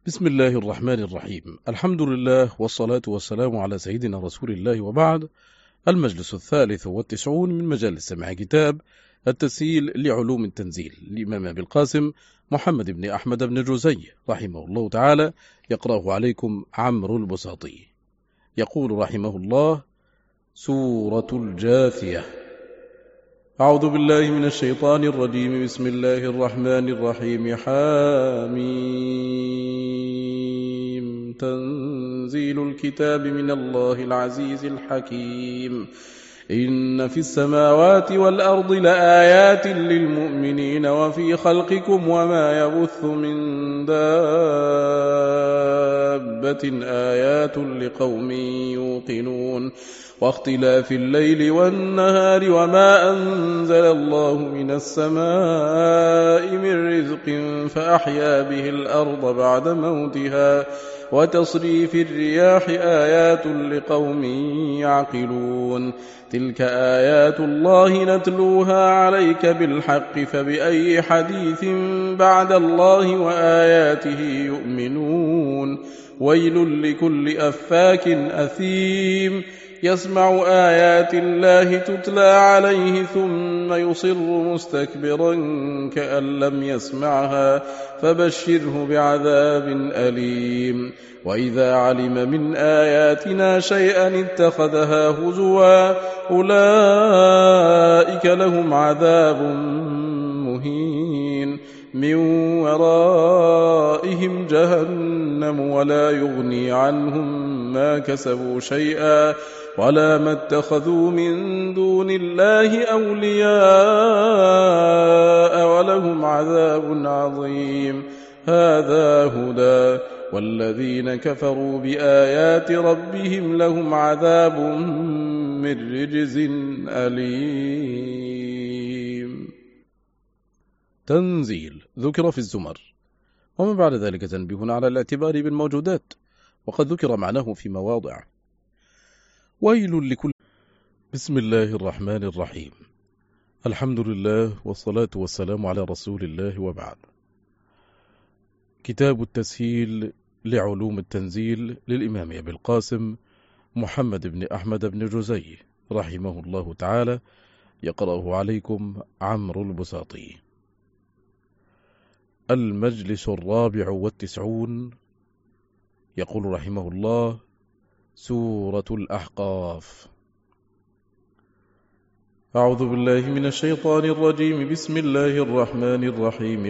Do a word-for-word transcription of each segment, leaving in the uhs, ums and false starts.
بسم الله الرحمن الرحيم. الحمد لله والصلاة والسلام على سيدنا رسول الله، وبعد. المجلس الثالث والتسعون من مجالس سماع كتاب التسهيل لعلوم التنزيل للإمام أبي القاسم محمد بن أحمد بن جوزي رحمه الله تعالى، يقرأه عليكم عمرو البساطي. يقول رحمه الله: سورة الجاثية. أعوذ بالله من الشيطان الرجيم. بسم الله الرحمن الرحيم. حاميم. تنزيل الكتاب من الله العزيز الحكيم. إن في السماوات والأرض لآيات للمؤمنين وفي خلقكم وما يبث من دابة آيات لقوم يوقنون واختلاف الليل والنهار وما أنزل الله من السماء من رزق فأحيا به الأرض بعد موتها وتصريف الرياح آيات لقوم يعقلون. تلك آيات الله نتلوها عليك بالحق فبأي حديث بعد الله وآياته يؤمنون. ويل لكل أفاك أثيم يسمع آيات الله تتلى عليه ثم يصر مستكبرا كأن لم يسمعها فبشره بعذاب أليم. وإذا علم من آياتنا شيئا اتخذها هزوا أولئك لهم عذاب مهين من ورائهم جهنم ولا يغني عنهم ما كسبوا شيئا ولا ما اتخذوا من دون الله أولياء ولهم عذاب عظيم. هذا هدى والذين كفروا بآيات ربهم لهم عذاب من رجز أليم. تنزيل ذكر في الزمر، ومن بعد ذلك تنبيه على الاعتبار بالموجودات، وقد ذكر معناه في مواضع. ويل لكل. بسم الله الرحمن الرحيم. الحمد لله والصلاة والسلام على رسول الله، وبعد. كتاب التسهيل لعلوم التنزيل للإمام أبي القاسم محمد بن أحمد بن جوزي رحمه الله تعالى، يقرأه عليكم عمرو البساطي. المجلس الرابع والتسعون. يقول رحمه الله: سورة الأحقاف. أعوذ بالله من الشيطان الرجيم. بسم الله الرحمن الرحيم.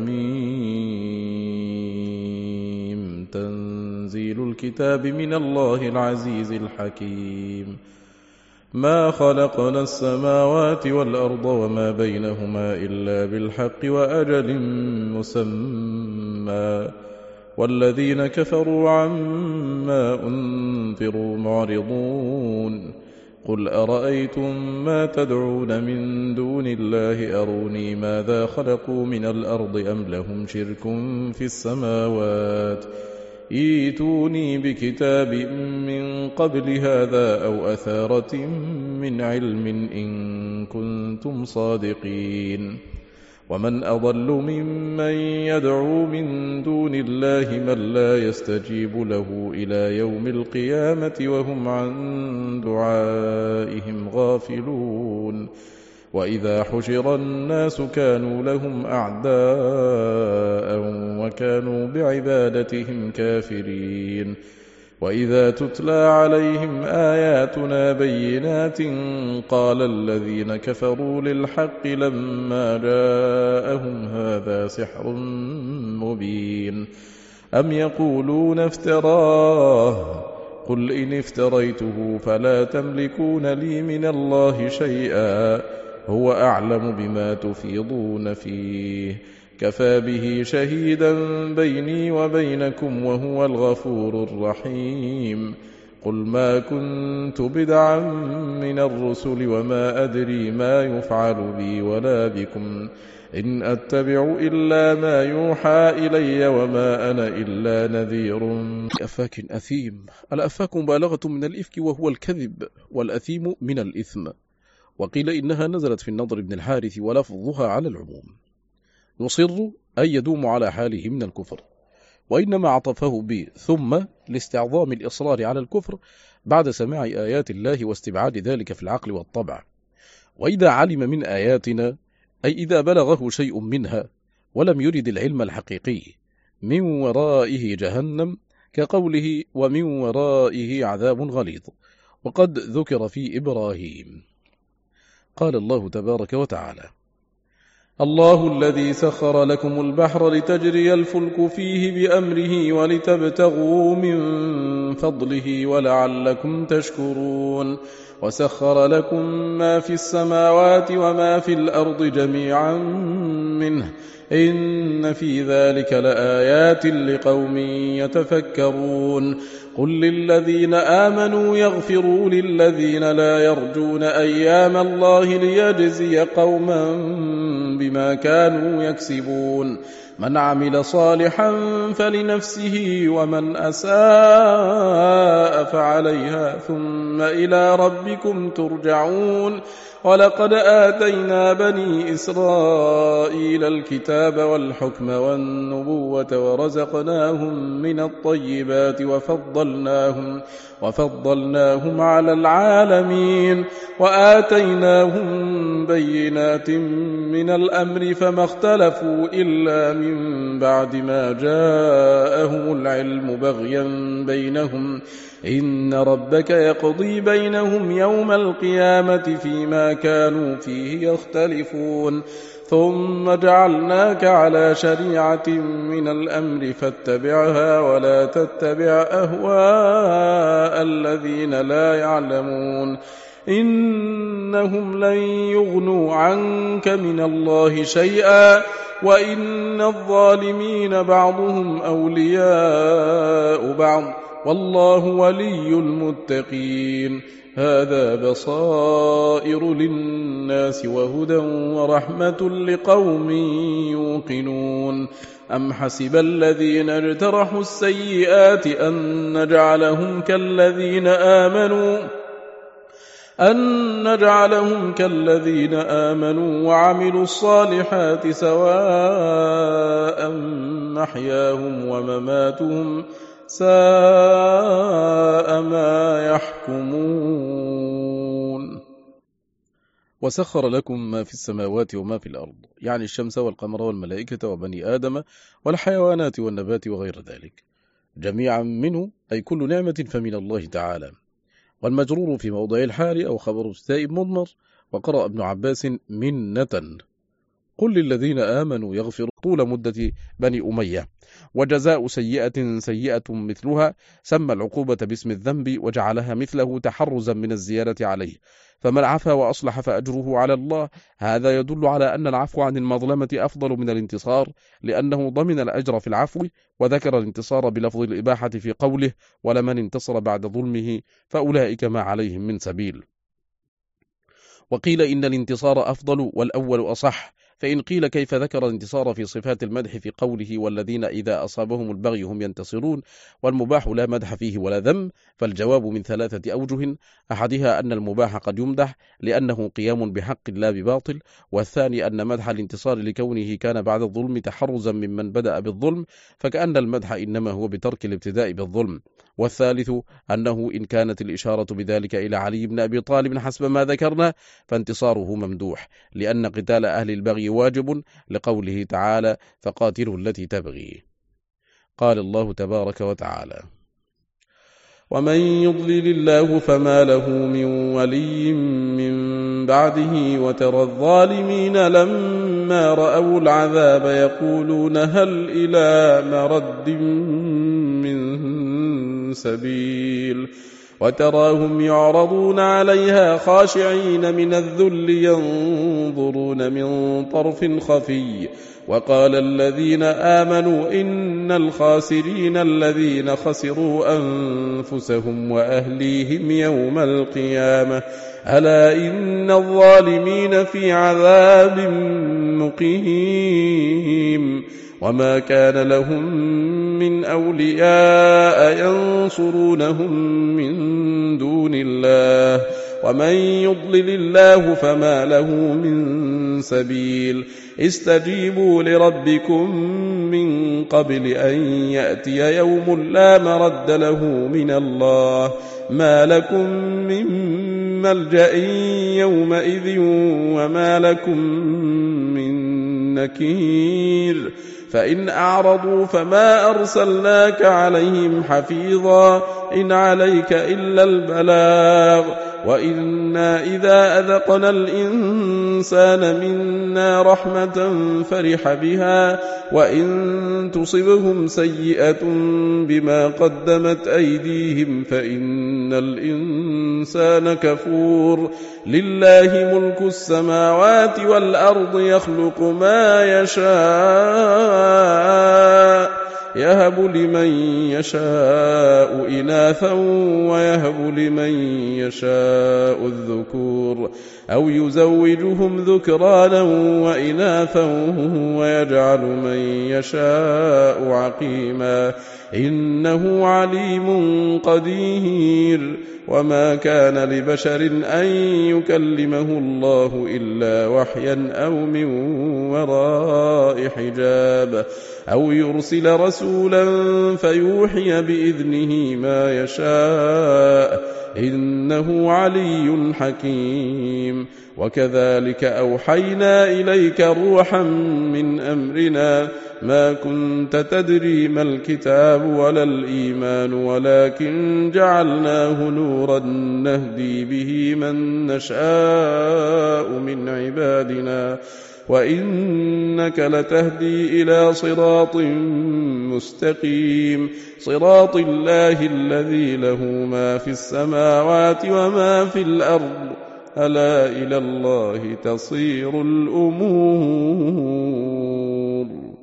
حاميم. تنزيل الكتاب من الله العزيز الحكيم. ما خلقنا السماوات والأرض وما بينهما إلا بالحق وأجل مسمى والذين كفروا عما أنذروا معرضون. قل أرأيتم ما تدعون من دون الله أروني ماذا خلقوا من الأرض أم لهم شرك في السماوات ائتوني بكتاب من قبل هذا أو أثارة من علم إن كنتم صادقين. ومن أضل ممن يدعو من دون الله من لا يستجيب له إلى يوم القيامة وهم عن دعائهم غافلون. وإذا حشر الناس كانوا لهم أعداء وكانوا بعبادتهم كافرين. وإذا تتلى عليهم آياتنا بينات قال الذين كفروا للحق لما جاءهم هذا سحر مبين أم يقولون افتراه قل إن افتريته فلا تملكون لي من الله شيئا هو أعلم بما تفيضون فيه كفى به شهيدا بيني وبينكم وهو الغفور الرحيم. قل ما كنت بدعا من الرسل وما أدري ما يفعل بي ولا بكم إن أتبع إلا ما يوحى إلي وما أنا إلا نذير. أفاك أثيم. الأفاك مبالغة من الإفك وهو الكذب، والأثيم من الإثم. وقيل إنها نزلت في النضر بن الحارث ولفظها على العموم. يصر أي يدوم على حاله من الكفر، وإنما عطفه ب ثم لاستعظام الإصرار على الكفر بعد سماع آيات الله واستبعاد ذلك في العقل والطبع. وإذا علم من آياتنا أي إذا بلغه شيء منها ولم يرد العلم الحقيقي من ورائه جهنم كقوله ومن ورائه عذاب غليظ، وقد ذكر في إبراهيم. قال الله تبارك وتعالى: الله الذي سخر لكم البحر لتجري الفلك فيه بأمره ولتبتغوا من فضله ولعلكم تشكرون، وسخر لكم ما في السماوات وما في الأرض جميعا منه إن في ذلك لآيات لقوم يتفكرون. قل للذين آمنوا يغفروا للذين لا يرجون أيام الله ليجزي قوما بما كانوا يكسبون. من عمل صالحا فلنفسه ومن أساء فعليها ثم إلى ربكم ترجعون. ولقد آتينا بني إسرائيل الكتاب والحكم والنبوة ورزقناهم من الطيبات وفضلناهم, وفضلناهم على العالمين وآتيناهم بينات من الأمر فما اختلفوا إلا من بعد ما جاءهم العلم بغيا بينهم إن ربك يقضي بينهم يوم القيامة فيما كانوا فيه يختلفون. ثم جعلناك على شريعة من الأمر فاتبعها ولا تتبع أهواء الذين لا يعلمون إنهم لن يغنوا عنك من الله شيئا وإن الظالمين بعضهم أولياء بعض والله ولي المتقين. هذا بصائر للناس وهدى ورحمة لقوم يوقنون. أم حسب الذين اجترحوا السيئات أن نجعلهم كالذين آمنوا أن نجعلهم كالذين آمنوا وعملوا الصالحات سواء محياهم ومماتهم ساء ما يحكمون. وسخر لكم ما في السماوات وما في الأرض، يعني الشمس والقمر والملائكة وبني آدم والحيوانات والنبات وغير ذلك، جميعا منه أي كل نعمة فمن الله تعالى. والمجرور في موضع الحال أو خبر استائب مضمر. وقرأ ابن عباس منة. قل للذين آمنوا يغفروا طول مدة بني أمية. وجزاء سيئة سيئة مثلها، سمى العقوبة باسم الذنب وجعلها مثله تحرزا من الزيادة عليه. فمن عفا وأصلح فأجره على الله. هذا يدل على أن العفو عن المظلمة أفضل من الانتصار، لأنه ضمن الأجر في العفو، وذكر الانتصار بلفظ الإباحة في قوله ولمن انتصر بعد ظلمه فأولئك ما عليهم من سبيل. وقيل إن الانتصار أفضل والأول أصح، فإن قيل كيف ذكر الانتصار في صفات المدح في قوله والذين إذا أصابهم البغي هم ينتصرون والمباح لا مدح فيه ولا ذم، فالجواب من ثلاثة أوجه. أحدها أن المباح قد يمدح لأنه قيام بحق لا بباطل، والثاني أن مدح الانتصار لكونه كان بعد الظلم تحرزا ممن بدأ بالظلم، فكأن المدح إنما هو بترك الابتداء بالظلم. والثالث أنه إن كانت الإشارة بذلك إلى علي بن أبي طالب حسب ما ذكرنا فانتصاره ممدوح، لأن قتال أهل البغي واجب لقوله تعالى فقاتلوا التي تبغي. قال الله تبارك وتعالى ومن يضلل الله فما له من ولي من بعده وترى الظالمين لما رأوا العذاب يقولون هل إلى مرد من سبيل وتراهم يعرضون عليها خاشعين من الذل ينظرون من طرف خفي. وقال الذين آمنوا إن الخاسرين الذين خسروا أنفسهم وأهليهم يوم القيامة ألا إن الظالمين في عذاب مقيم. وما كان لهم من أولياء ينصرونهم من دون الله ومن يضلل الله فما له من سبيل استجيبوا لربكم من قبل أن يأتي يوم لا مرد له من الله ما لكم من ملجأ يومئذ وما لكم من نكير فإن أعرضوا فما أرسلناك عليهم حفيظا إن عليك إلا البلاغ وإنا إذا أذقنا الإنسان منا رحمة فرح بها وإن تصبهم سيئة بما قدمت أيديهم فإن الإنسان كفور لله ملك السماوات والأرض يخلق ما يشاء يهب لمن يشاء إناثا ويهب لمن يشاء الذكور أو يزوجهم ذكرانا وإناثا ويجعل من يشاء عقيما إنه عليم قدير وما كان لبشر أن يكلمه الله إلا وحيا أو من وراء حجاب أو يرسل رسولا فيوحي بإذنه ما يشاء إنه علي حكيم وكذلك أوحينا إليك روحا من أمرنا ما كنت تدري ما الكتاب ولا الإيمان ولكن جعلناه نورا نهدي به من نشاء من عبادنا وإنك لتهدي إلى صراط مستقيم صراط الله الذي له ما في السماوات وما في الأرض ألا إلى الله تصير الأمور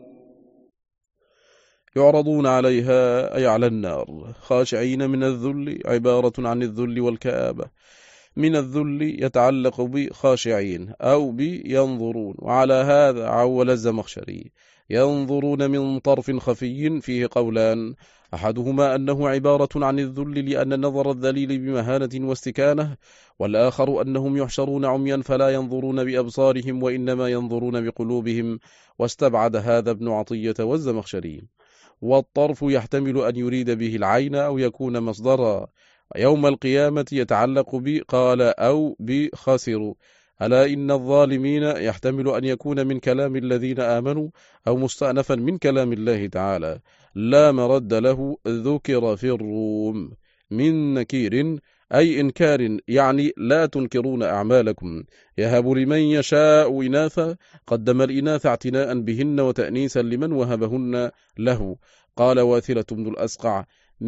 يعرضون عليها أي على النار خاشعين من الذل عبارة عن الذل والكآبة من الذل يتعلق بخاشعين أو بينظرون وعلى هذا عول الزمخشري ينظرون من طرف خفي فيه قولان أحدهما أنه عبارة عن الذل لأن نظر الذليل بمهانة واستكانة والآخر أنهم يحشرون عميا فلا ينظرون بأبصارهم وإنما ينظرون بقلوبهم واستبعد هذا ابن عطية والزمخشري والطرف يحتمل أن يريد به العين أو يكون مصدرا يوم القيامة يتعلق بقال أو بخسروا ألا إن الظالمين يحتمل أن يكون من كلام الذين آمنوا أو مستأنفا من كلام الله تعالى لا مرد له ذكر في الروم من نكير أي إنكار يعني لا تنكرون أعمالكم يهب لمن يشاء إناثا قدم الإناث اعتناء بهن وتأنيسا لمن وهبهن له قال واثلة بن الأسقع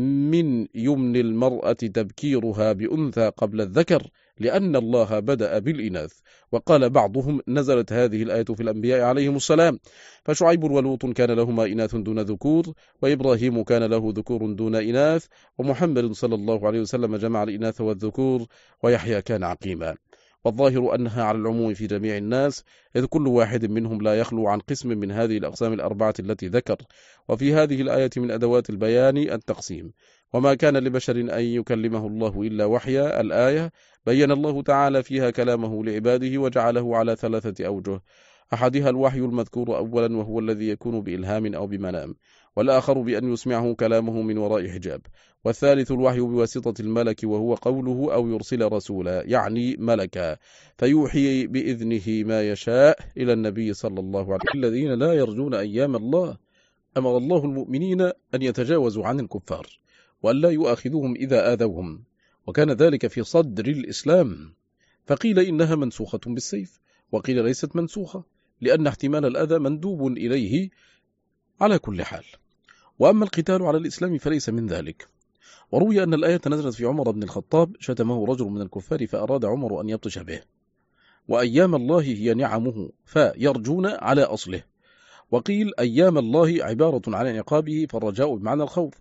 من يمن المرأة تبكيرها بأنثى قبل الذكر لأن الله بدأ بالإناث وقال بعضهم نزلت هذه الآية في الأنبياء عليهم السلام فشعيب ولوط كان لهما إناث دون ذكور وإبراهيم كان له ذكور دون إناث ومحمد صلى الله عليه وسلم جمع الإناث والذكور ويحيى كان عقيما والظاهر أنها على العموم في جميع الناس إذ كل واحد منهم لا يخلو عن قسم من هذه الأقسام الأربعة التي ذكر وفي هذه الآية من أدوات البيان التقسيم وما كان لبشر أن يكلمه الله إلا وحيا الآية بين الله تعالى فيها كلامه لعباده وجعله على ثلاثة أوجه أحدها الوحي المذكور أولا وهو الذي يكون بإلهام أو بمنام والآخر بأن يسمعه كلامه من وراء حجاب والثالث الوحي بواسطة الملك وهو قوله أو يرسل رسولا يعني ملكا فيوحي بإذنه ما يشاء إلى النبي صلى الله عليه وسلم الذين لا يرجون أيام الله أمر الله المؤمنين أن يتجاوزوا عن الكفار وأن لا يؤاخذوهم إذا آذوهم وكان ذلك في صدر الإسلام فقيل إنها منسوخة بالسيف وقيل ليست منسوخة لأن احتمال الأذى مندوب إليه على كل حال وأما القتال على الإسلام فليس من ذلك وروي أن الآية نزلت في عمر بن الخطاب شتمه رجل من الكفار فأراد عمر أن يبطش به وأيام الله هي نعمه فيرجون على أصله وقيل أيام الله عبارة عن عقابه فالرجاء بمعنى الخوف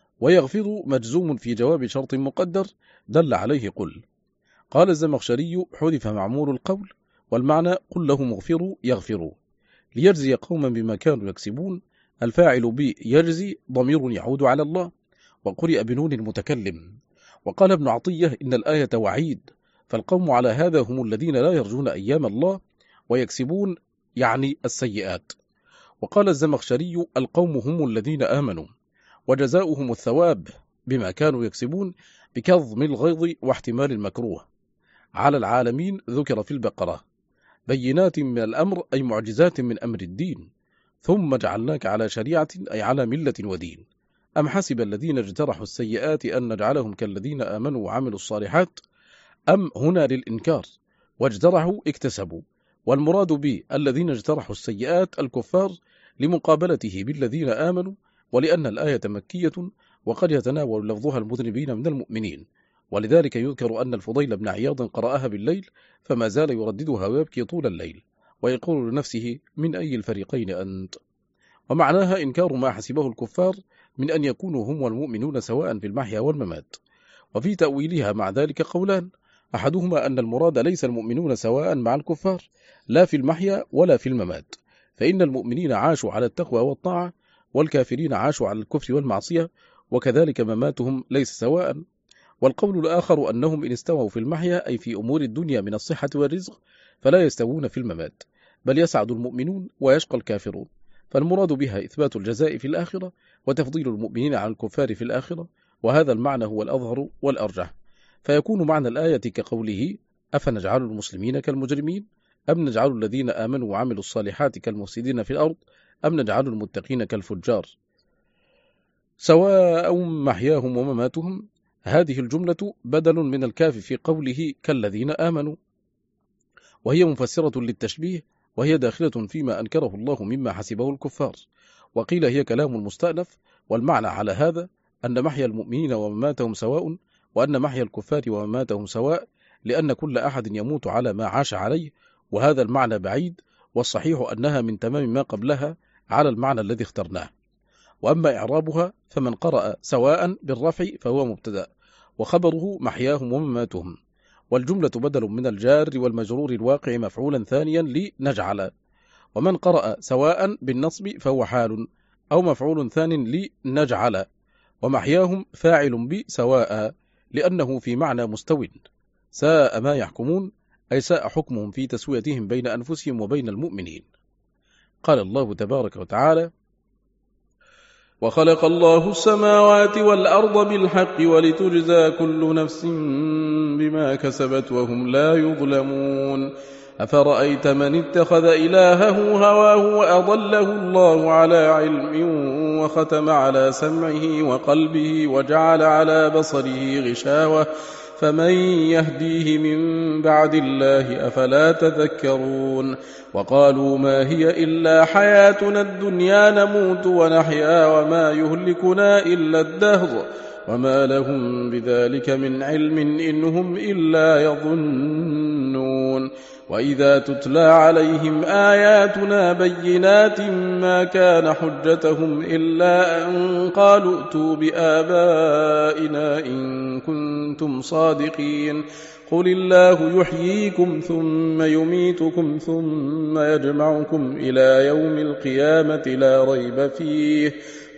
ويغفر مجزوم في جواب شرط مقدر دل عليه قل قال الزمخشري حذف معمول القول والمعنى قل لهم اغفروا يغفروا ليجزي قوما بما كانوا يكسبون الفاعل بي يجزي ضمير يعود على الله وقرئ بنون المتكلم وقال ابن عطية إن الآية وعيد فالقوم على هذا هم الذين لا يرجون أيام الله ويكسبون يعني السيئات. وقال الزمخشري: القوم هم الذين آمنوا وجزاؤهم الثواب بما كانوا يكسبون بكظم الغيظ واحتمال المكروه على العالمين. ذكر في البقرة: بينات من الأمر أي معجزات من أمر الدين، ثم جعلناك على شريعة أي على ملة ودين. أم حسب الذين اجترحوا السيئات أن نجعلهم كالذين آمنوا وعملوا الصالحات. أم هنا للإنكار، واجترحوا اكتسبوا، والمراد به الذين اجترحوا السيئات الكفار لمقابلته بالذين آمنوا، ولأن الآية مكية وقد يتناول لفظها المذنبين من المؤمنين، ولذلك يذكر أن الفضيل بن عياض قرأها بالليل فما زال يرددها ويبكي طول الليل ويقول لنفسه: من أي الفريقين أنت؟ ومعناها إنكار ما حسبه الكفار من أن يكونوا هم والمؤمنون سواء في المحيا والممات. وفي تأويلها مع ذلك قولان: أحدهما أن المراد ليس المؤمنون سواء مع الكفار لا في المحيا ولا في الممات، فإن المؤمنين عاشوا على التقوى والطاعة، والكافرين عاشوا على الكفر والمعصية، وكذلك مماتهم ليس سواء. والقول الآخر أنهم إن استووا في المحيا أي في أمور الدنيا من الصحة والرزق فلا يستوون في الممات، بل يسعد المؤمنون ويشقى الكافرون، فالمراد بها إثبات الجزاء في الآخرة وتفضيل المؤمنين على الكفار في الآخرة، وهذا المعنى هو الأظهر والأرجح. فيكون معنى الآية كقوله: أفنجعل المسلمين كالمجرمين، أم نجعل الذين آمنوا وعملوا الصالحات كالمفسدين في الأرض، أم نجعل المتقين كالفجار سواء محياهم ومماتهم. هذه الجملة بدل من الكاف في قوله كالذين آمنوا، وهي مفسرة للتشبيه، وهي داخلة فيما أنكره الله مما حسبه الكفار. وقيل هي كلام المستأنف، والمعنى على هذا أن محيا المؤمنين ومماتهم سواء، وأن محيا الكفار ومماتهم سواء، لأن كل أحد يموت على ما عاش عليه، وهذا المعنى بعيد، والصحيح أنها من تمام ما قبلها على المعنى الذي اخترناه. وأما إعرابها فمن قرأ سواء بالرفع فهو مبتدأ، وخبره محياهم ومماتهم، والجملة بدل من الجار والمجرور الواقع مفعولا ثانيا لنجعل. ومن قرأ سواء بالنصب فهو حال أو مفعول ثان لنجعل، ومحياهم فاعل بسواء لأنه في معنى مستو. ساء ما يحكمون أي ساء حكمهم في تسويتهم بين أنفسهم وبين المؤمنين. قال الله تبارك وتعالى: وخلق الله السماوات والأرض بالحق ولتجزى كل نفس بما كسبت وهم لا يظلمون. أفرأيت من اتخذ إلهه هواه وأضله الله على علم وختم على سمعه وقلبه وجعل على بصره غشاوة فمن يهديه من بعد الله أفلا تذكرون. وقالوا ما هي إلا حياتنا الدنيا نموت ونحيا وما يهلكنا إلا الدهر وما لهم بذلك من علم إن هم إلا يظنون. وإذا تتلى عليهم آياتنا بينات ما كان حجتهم إلا أن قالوا ائتوا بآبائنا إن كنتم صادقين. قل الله يحييكم ثم يميتكم ثم يجمعكم إلى يوم القيامة لا ريب فيه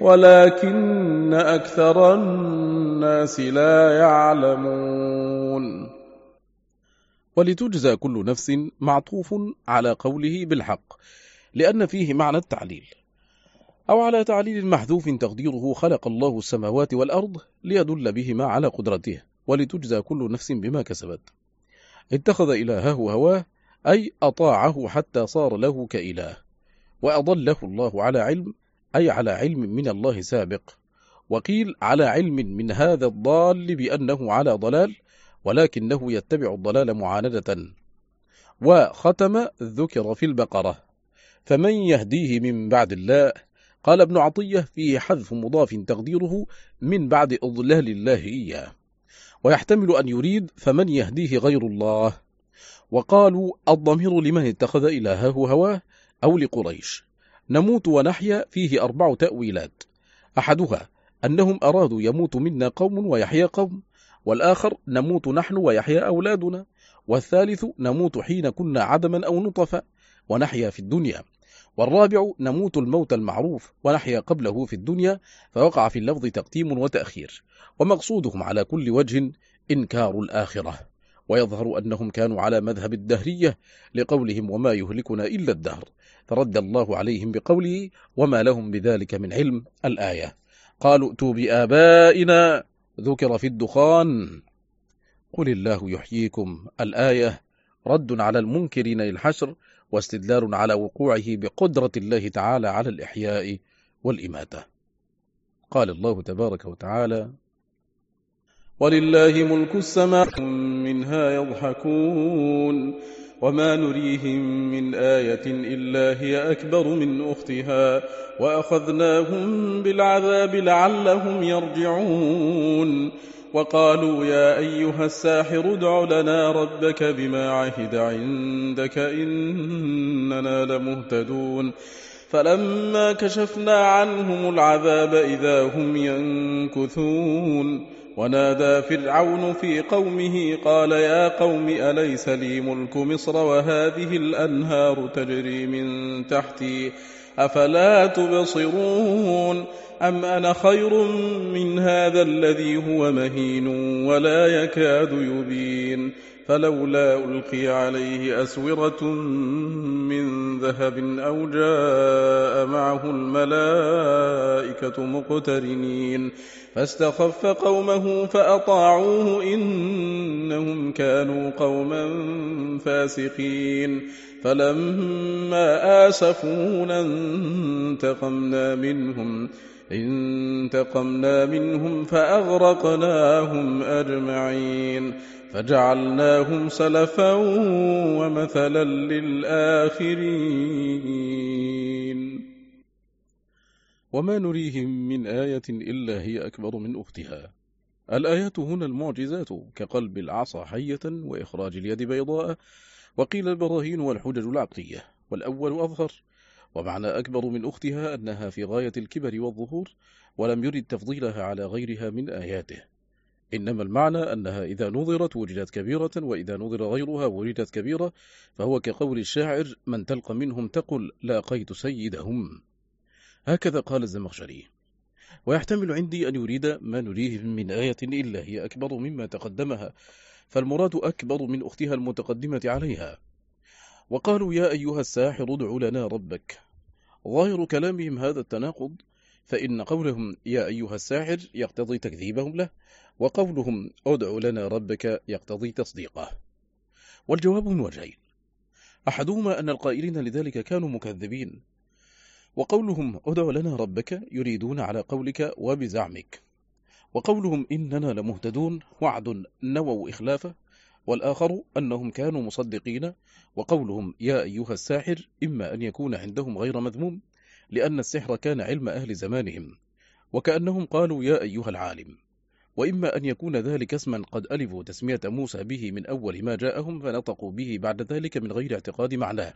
ولكن أكثر الناس لا يعلمون. ولتجزى كل نفس معطوف على قوله بالحق، لأن فيه معنى التعليل، أو على تعليل محذوف تقديره خلق الله السماوات والأرض ليدل بهما على قدرته. ولتجزى كل نفس بما كسبت. اتخذ إلهه هواه أي أطاعه حتى صار له كإله، وأضله الله على علم أي على علم من الله سابق، وقيل على علم من هذا الضال بأنه على ضلال ولكنه يتبع الضلال معاندة. وختم ذكر في البقرة فمن يهديه من بعد الله. قال ابن عطية فيه حذف مضاف تقديره من بعد إضلال الله إياه، ويحتمل أن يريد فمن يهديه غير الله. وقالوا الضمير لمن اتخذ إلهه هواه أو لقريش. نموت ونحيا فيه أربع تأويلات، أحدها أنهم أرادوا يموت منا قوم ويحيا قوم، والآخر نموت نحن ويحيا أولادنا، والثالث نموت حين كنا عدما أو نطفا ونحيا في الدنيا، والرابع نموت الموت المعروف ونحيا قبله في الدنيا، فوقع في اللفظ تقديم وتأخير، ومقصودهم على كل وجه إنكار الآخرة. ويظهر أنهم كانوا على مذهب الدهرية لقولهم وما يهلكنا إلا الدهر، فرد الله عليهم بقوله وما لهم بذلك من علم الآية. قالوا ائتوا بآبائنا ذكر في الدخان قل الله يحييكم الآية رد على المنكرين للحشر، واستدلال على وقوعه بقدرة الله تعالى على الإحياء والإماتة. قال الله تبارك وتعالى ولله ملك السماوات منها يضحكون وما نريهم من آية إلا هي أكبر من أختها وأخذناهم بالعذاب لعلهم يرجعون وقالوا يا أيها الساحر ادع لنا ربك بما عهد عندك إننا لمهتدون فلما كشفنا عنهم العذاب إذا هم ينكثون ونادى فرعون في قومه قال يا قوم أليس لي ملك مصر وهذه الأنهار تجري من تحتي أفلا تبصرون أم أنا خير من هذا الذي هو مهين ولا يكاد يبين فلولا ألقي عليه أسورة من ذهب أو جاء معه الملائكة مقترنين فاستخف قومه فأطاعوه إنهم كانوا قوما فاسقين فلما آسفونا انتقمنا منهم انتقمنا منهم فأغرقناهم أجمعين فجعلناهم سلفا ومثلا للآخرين وما نريهم من آية إلا هي أكبر من أختها. الآيات هنا المعجزات كقلب العصا حية وإخراج اليد بيضاء، وقيل البراهين والحجج العقلية، والأول أظهر. ومعنى أكبر من أختها أنها في غاية الكبر والظهور، ولم يرد تفضيلها على غيرها من آياته، إنما المعنى أنها إذا نظرت وجدت كبيرة وإذا نظر غيرها وجدت كبيرة، فهو كقول الشاعر من تلقى منهم تقل لاقيت سيدهم. هكذا قال الزمخشري. ويحتمل عندي أن يريد ما نريهم من آية إلا هي أكبر مما تقدمها، فالمراد أكبر من أختها المتقدمة عليها. وقالوا يا أيها الساحر ادع لنا ربك. ظاهر كلامهم هذا التناقض، فإن قولهم يا أيها الساحر يقتضي تكذيبهم له، وقولهم ادع لنا ربك يقتضي تصديقه. والجواب من وجهين، أحدهما أن القائلين لذلك كانوا مكذبين، وقولهم ادع لنا ربك يريدون على قولك وبزعمك، وقولهم إننا لمهتدون وعد نووا إخلافه، والآخر أنهم كانوا مصدقين، وقولهم يا أيها الساحر إما أن يكون عندهم غير مذموم لأن السحر كان علم أهل زمانهم، وكأنهم قالوا يا أيها العالم، وإما أن يكون ذلك اسما قد ألفوا تسمية موسى به من أول ما جاءهم فنطقوا به بعد ذلك من غير اعتقاد معناه.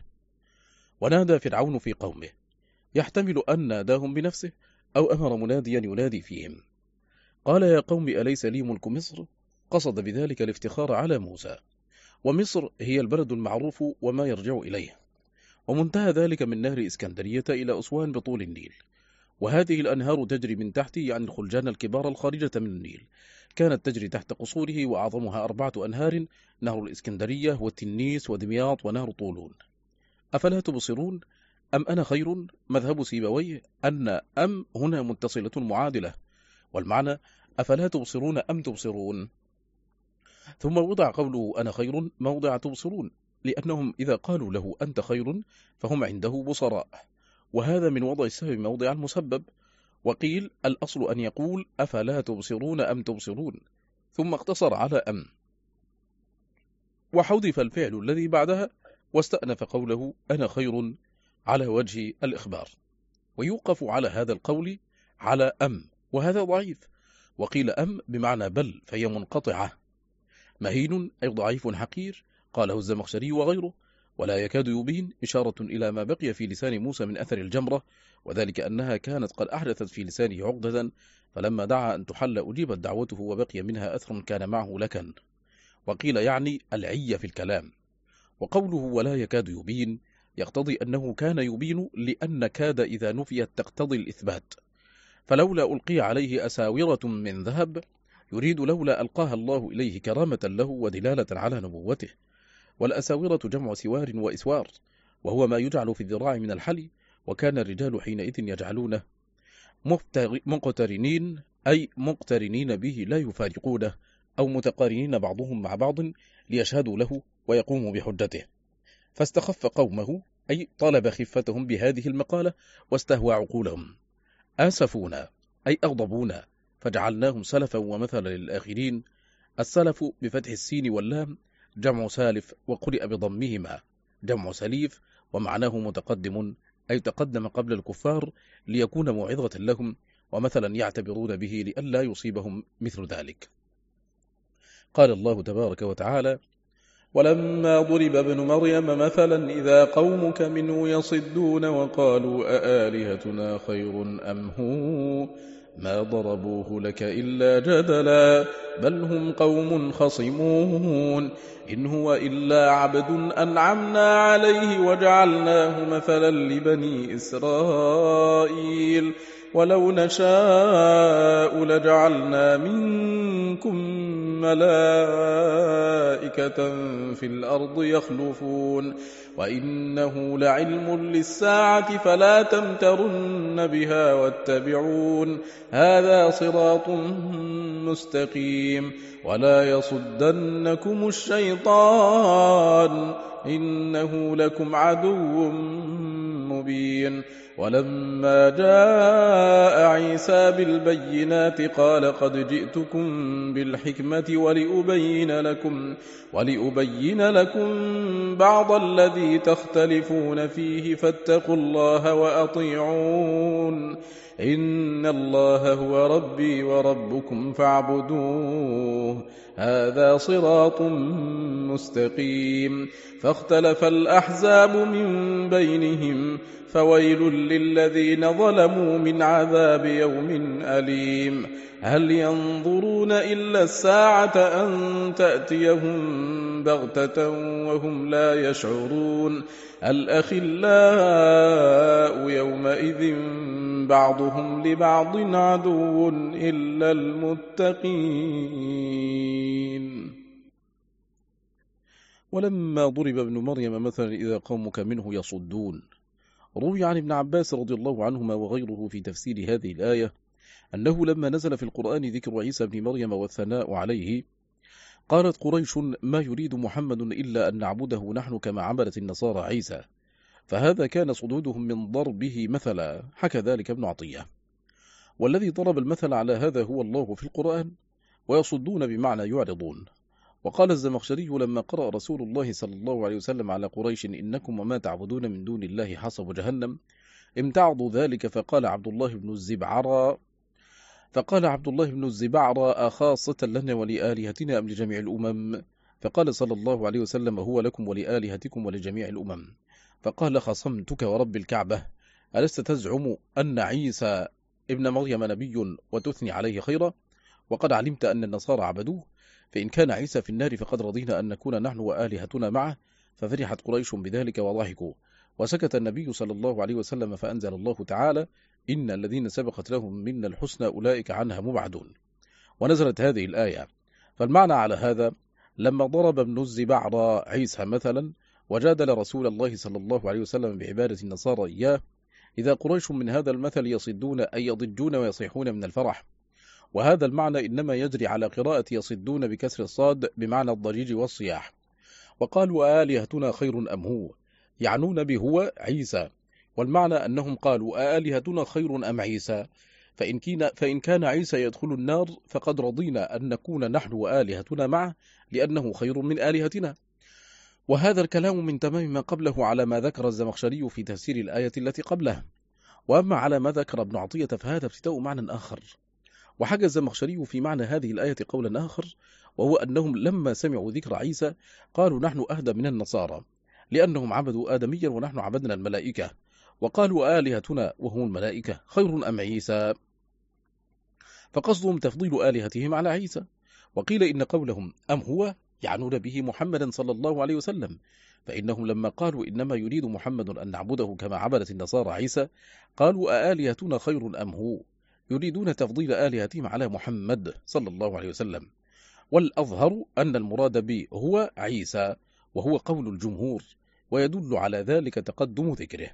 ونادى فرعون في قومه، يحتمل أن ناداهم بنفسه أو أمر مناديا ينادي فيهم، قال يا قوم أليس لي ملك مصر، قصد بذلك الافتخار على موسى، ومصر هي البلد المعروف وما يرجع إليه، ومنتهى ذلك من نهر إسكندرية إلى أسوان بطول النيل، وهذه الأنهار تجري من تحته عن الخلجان الكبار الخارجة من النيل، كانت تجري تحت قصوره، وأعظمها أربعة أنهار، نهر الإسكندرية والتنيس ودمياط ونهر طولون. أفلا تبصرون أم أنا خير، مذهب سيبويه أن أم هنا متصلة معادلة، والمعنى أفلا تبصرون أم تبصرون. ثم وضع قوله أنا خير موضع تبصرون، لأنهم إذا قالوا له أنت خير فهم عنده بصراء، وهذا من وضع السبب موضع المسبب. وقيل الأصل أن يقول أفلا تبصرون أم تبصرون، ثم اقتصر على أم، وحذف الفعل الذي بعدها، واستأنف قوله أنا خير على وجه الإخبار، ويوقف على هذا القول على أم، وهذا ضعيف. وقيل أم بمعنى بل، فهي منقطعة. مهين أي ضعيف حقير، قاله الزمخشري وغيره. ولا يكاد يبين إشارة إلى ما بقي في لسان موسى من أثر الجمرة، وذلك أنها كانت قد أحدثت في لسانه عقدة، فلما دعا أن تحل أجيبت دعوته وبقي منها أثر كان معه لكن. وقيل يعني العي في الكلام. وقوله ولا يكاد يبين يقتضي أنه كان يبين، لأن كاد إذا نفيت تقتضي الإثبات، فلولا ألقي عليه أساورة من ذهب يريد لولا ألقاها الله إليه كرامة له ودلالة على نبوته. والأساورة جمع سوار وإسوار، وهو ما يجعل في الذراع من الحلي، وكان الرجال حينئذ يجعلونه مقترنين، أي مقترنين به لا يفارقونه، أو متقارنين بعضهم مع بعض ليشهدوا له ويقوموا بحجته. فاستخف قومه، أي طلب خفتهم بهذه المقالة واستهوى عقولهم. آسفونا، أي أغضبونا، فجعلناهم سلفا ومثلا للآخرين. السلف بفتح السين واللام جمع سالف، وقرئ بضمهما جمع سليف، ومعناه متقدم، أي تقدم قبل الكفار ليكون موعظة لهم ومثلا يعتبرون به لئلا يصيبهم مثل ذلك. قال الله تبارك وتعالى: ولما ضرب ابن مريم مثلا إذا قومك منه يصدون وقالوا أآلهتنا خير أم هو ما ضربوه لك إلا جدلا بل هم قوم خصمون إن هو إلا عبد أنعمنا عليه وجعلناه مثلا لبني إسرائيل ولو نشاء لجعلنا منكم ملائكة في الأرض يخلفون وإنه لعلم للساعة فلا تمترن بها واتبعون هذا صراط مستقيم ولا يصدنكم الشيطان إنه لكم عدو مبين. ولما جاء عيسى بالبينات قال قد جئتكم بالحكمة ولأبين لكم, ولأبين لكم بعض الذي تختلفون فيه فاتقوا الله وأطيعون إن الله هو ربي وربكم فاعبدوه هذا صراط مستقيم. فاختلف الأحزاب من بينهم فويل للذين ظلموا من عذاب يوم أليم. هل ينظرون إلا الساعة أن تأتيهم بغتة وهم لا يشعرون الأخلاء يومئذ بعضهم لبعض عدو إلا المتقين. ولما ضرب ابن مريم مثلا إذا قومك منه يصدون. روي عن ابن عباس رضي الله عنهما وغيره في تفسير هذه الآية أنه لما نزل في القرآن ذكر عيسى بن مريم والثناء عليه قالت قريش ما يريد محمد إلا أن نعبده نحن كما عبدت النصارى عيسى، فهذا كان صدودهم من ضربه مثلا. حكى ذلك ابن عطية. والذي ضرب المثل على هذا هو الله في القرآن، ويصدون بمعنى يعرضون. وقال الزمخشري لما قرأ رسول الله صلى الله عليه وسلم على قريش إنكم وما تعبدون من دون الله حصب جهنم امتعضوا ذلك فقال عبد الله بن الزبعرى فقال عبد الله بن الزبعرى أخاصة لنا ولآلهتنا أم لجميع الأمم؟ فقال صلى الله عليه وسلم هو لكم ولآلهتكم ولجميع الأمم. فقال خصمتك ورب الكعبة ألست تزعم أن عيسى ابن مريم نبي وتثني عليه خيرا وقد علمت أن النصارى عبدوه، فإن كان عيسى في النار فقد رضينا أن نكون نحن وآلهتنا معه. ففرحت قريش بذلك وضحكوا، وسكت النبي صلى الله عليه وسلم فأنزل الله تعالى إن الذين سبقت لهم منا الحسنى أولئك عنها مبعدون. ونزلت هذه الآية. فالمعنى على هذا لما ضرب ابن الزبعرى عيسى مثلا وجادل رسول الله صلى الله عليه وسلم بعبادة النصارى إياه، إذا قريش من هذا المثل يصدون أي يضجون ويصيحون من الفرح. وهذا المعنى إنما يجري على قراءة يصدون بكسر الصاد بمعنى الضجيج والصياح. وقالوا آلهتنا خير أم هو، يعنون بهو عيسى، والمعنى أنهم قالوا آلهتنا خير أم عيسى، فإن, فإن كان عيسى يدخل النار فقد رضينا أن نكون نحن وآلهتنا معه لأنه خير من آلهتنا. وهذا الكلام من تمام ما قبله على ما ذكر الزمخشري في تفسير الآية التي قبله. وأما على ما ذكر ابن عطية فهذا ابتداء معنى آخر. وحكى الزمخشري في معنى هذه الآية قولا آخر، وهو أنهم لما سمعوا ذكر عيسى قالوا نحن أهدى من النصارى لأنهم عبدوا آدميا ونحن عبدنا الملائكة، وقالوا آلهتنا وهم الملائكة خير أم عيسى، فقصدهم تفضيل آلهتهم على عيسى. وقيل إن قولهم أم هو يعنون به محمدا صلى الله عليه وسلم، فإنهم لما قالوا إنما يريد محمد أن نعبده كما عبدت النصارى عيسى قالوا آلهتنا خير أم هو، يريدون تفضيل آلهتهم على محمد صلى الله عليه وسلم، والأظهر أن المراد به هو عيسى، وهو قول الجمهور، ويدل على ذلك تقدم ذكره.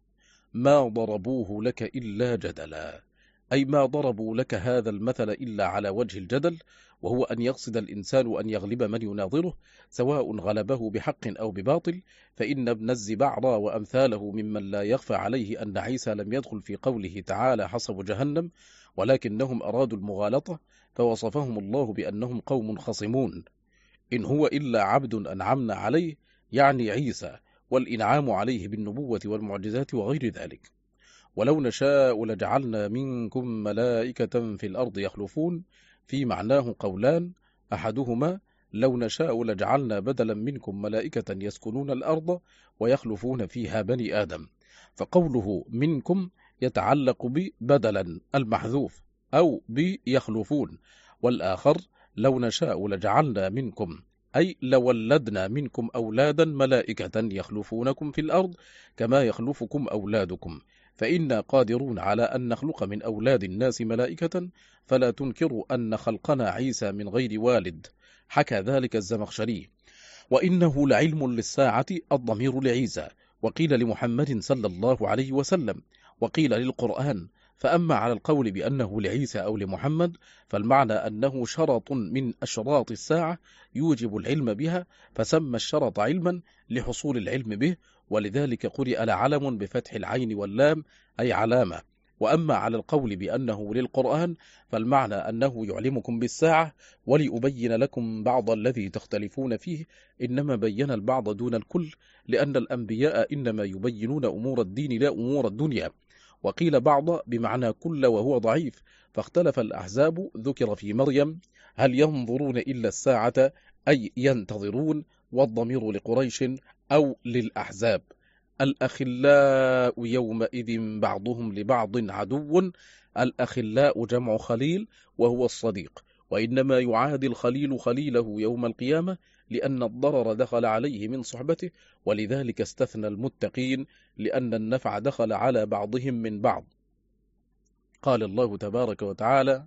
ما ضربوه لك إلا جدلا، أي ما ضربوا لك هذا المثل إلا على وجه الجدل، وهو أن يقصد الإنسان أن يغلب من يناظره، سواء غلبه بحق أو بباطل. فإن ابن الزبعرى وأمثاله ممن لا يخفى عليه أن عيسى لم يدخل في قوله تعالى حصب جهنم، ولكنهم أرادوا المغالطة، فوصفهم الله بأنهم قوم خصمون. إن هو إلا عبد أنعمنا عليه، يعني عيسى، والإنعام عليه بالنبوة والمعجزات وغير ذلك. ولو نشاء لجعلنا منكم ملائكة في الأرض يخلفون، في معناه قولان، أحدهما لو نشاء لجعلنا بدلا منكم ملائكة يسكنون الأرض ويخلفون فيها بني آدم، فقوله منكم يتعلق ببدلا المحذوف أو بيخلفون. والآخر لو نشاء لجعلنا منكم، أي لولدنا منكم أولادا ملائكة يخلفونكم في الأرض كما يخلفكم أولادكم، فإنا قادرون على أن نخلق من أولاد الناس ملائكة، فلا تنكروا أن خلقنا عيسى من غير والد. حكى ذلك الزمخشري. وإنه لعلم للساعة، الضمير لعيسى، وقيل لمحمد صلى الله عليه وسلم، وقيل للقرآن. فأما على القول بأنه لعيسى أو لمحمد، فالمعنى أنه شرط من أشراط الساعة يوجب العلم بها، فسمى الشرط علما لحصول العلم به، ولذلك قرئ لعلم بفتح العين واللام، أي علامة. وأما على القول بأنه للقرآن، فالمعنى أنه يعلمكم بالساعة وليبين لكم بعض الذي تختلفون فيه، إنما بين البعض دون الكل، لأن الأنبياء إنما يبينون أمور الدين لا أمور الدنيا. وقيل بعض بمعنى كل وهو ضعيف، فاختلف الأحزاب. ذكر في مريم هل ينظرون إلا الساعة، أي ينتظرون، والضمير لقريش أو للأحزاب. الأخلاء يومئذ بعضهم لبعض عدو، الأخلاء جمع خليل وهو الصديق، وإنما يعادي الخليل خليله يوم القيامة، لأن الضرر دخل عليه من صحبته، ولذلك استثنى المتقين، لأن النفع دخل على بعضهم من بعض. قال الله تبارك وتعالى: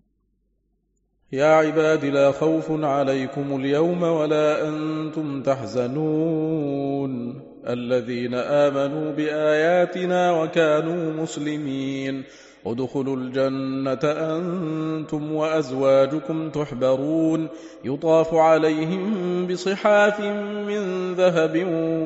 يا عباد لا خوف عليكم اليوم ولا أنتم تحزنون الذين آمنوا بآياتنا وكانوا مسلمين ادخلوا الجنة أنتم وأزواجكم تحبرون يطاف عليهم بصحاف من ذهب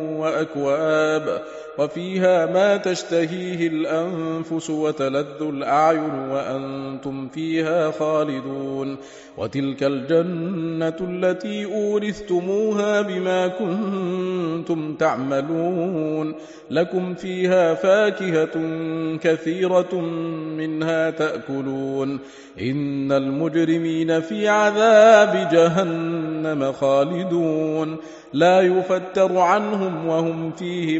وأكواب وفيها ما تشتهيه الأنفس وتلذ الأعين وأنتم فيها خالدون وتلك الجنة التي أورثتموها بما كنتم تعملون لكم فيها فاكهة كثيرة منها تأكلون إن المجرمين في عذاب جهنم خالدون لا يفتر عنهم وهم فيه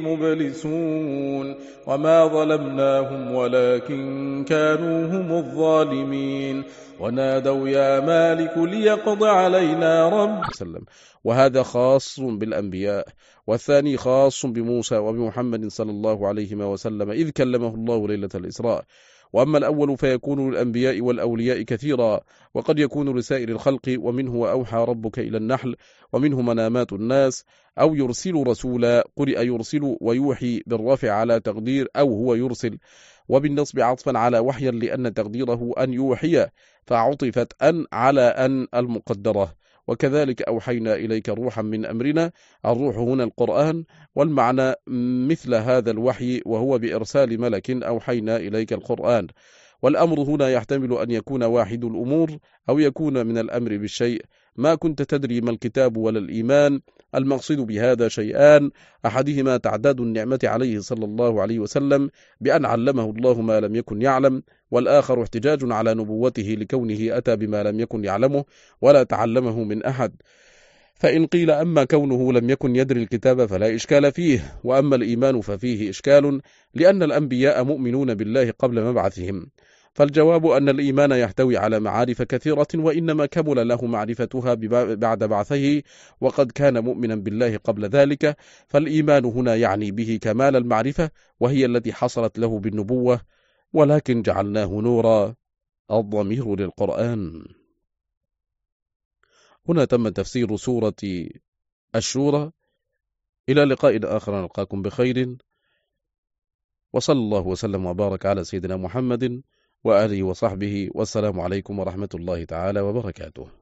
مبلسون وما ظلمناهم ولكن كانوا هم الظالمين ونادوا يا مالك ليقض علينا رب. وهذا خاص بالأنبياء، والثاني خاص بموسى وبمحمد صلى الله عليه وسلم إذ كلمه الله ليلة الإسراء. وأما الأول فيكون للأنبياء والأولياء كثيرا، وقد يكون لسائر الخلق، ومنه وأوحى ربك إلى النحل، ومنه منامات الناس، أو يرسل رسولا، قرئ يرسل ويوحي بالرفع على تقدير أو هو يرسل، وبالنصب عطفا على وحيا لأن تقديره أن يوحي، فعطفت أن على أن المقدرة. وكذلك أوحينا إليك روحا من أمرنا، الروح هنا القرآن، والمعنى مثل هذا الوحي وهو بإرسال ملك أوحينا إليك القرآن. والأمر هنا يحتمل أن يكون واحد الأمور أو يكون من الأمر بالشيء. ما كنت تدري ما الكتاب ولا الإيمان، المقصد بهذا شيئان، أحدهما تعداد النعمة عليه صلى الله عليه وسلم بأن علمه الله ما لم يكن يعلم، والآخر احتجاج على نبوته لكونه أتى بما لم يكن يعلمه ولا تعلمه من أحد. فإن قيل أما كونه لم يكن يدري الكتاب فلا إشكال فيه، وأما الإيمان ففيه إشكال، لأن الأنبياء مؤمنون بالله قبل مبعثهم. فالجواب أن الإيمان يحتوي على معارف كثيرة، وإنما كمل له معرفتها بعد بعثه، وقد كان مؤمنا بالله قبل ذلك، فالإيمان هنا يعني به كمال المعرفة، وهي التي حصلت له بالنبوة، ولكن جعلناه نورا الضمير للقرآن. هنا تم تفسير سورة الشورى. إلى لقاء آخر، نلقاكم بخير، وصلى الله وسلم وبارك على سيدنا محمد وآله وصحبه، والسلام عليكم ورحمة الله تعالى وبركاته.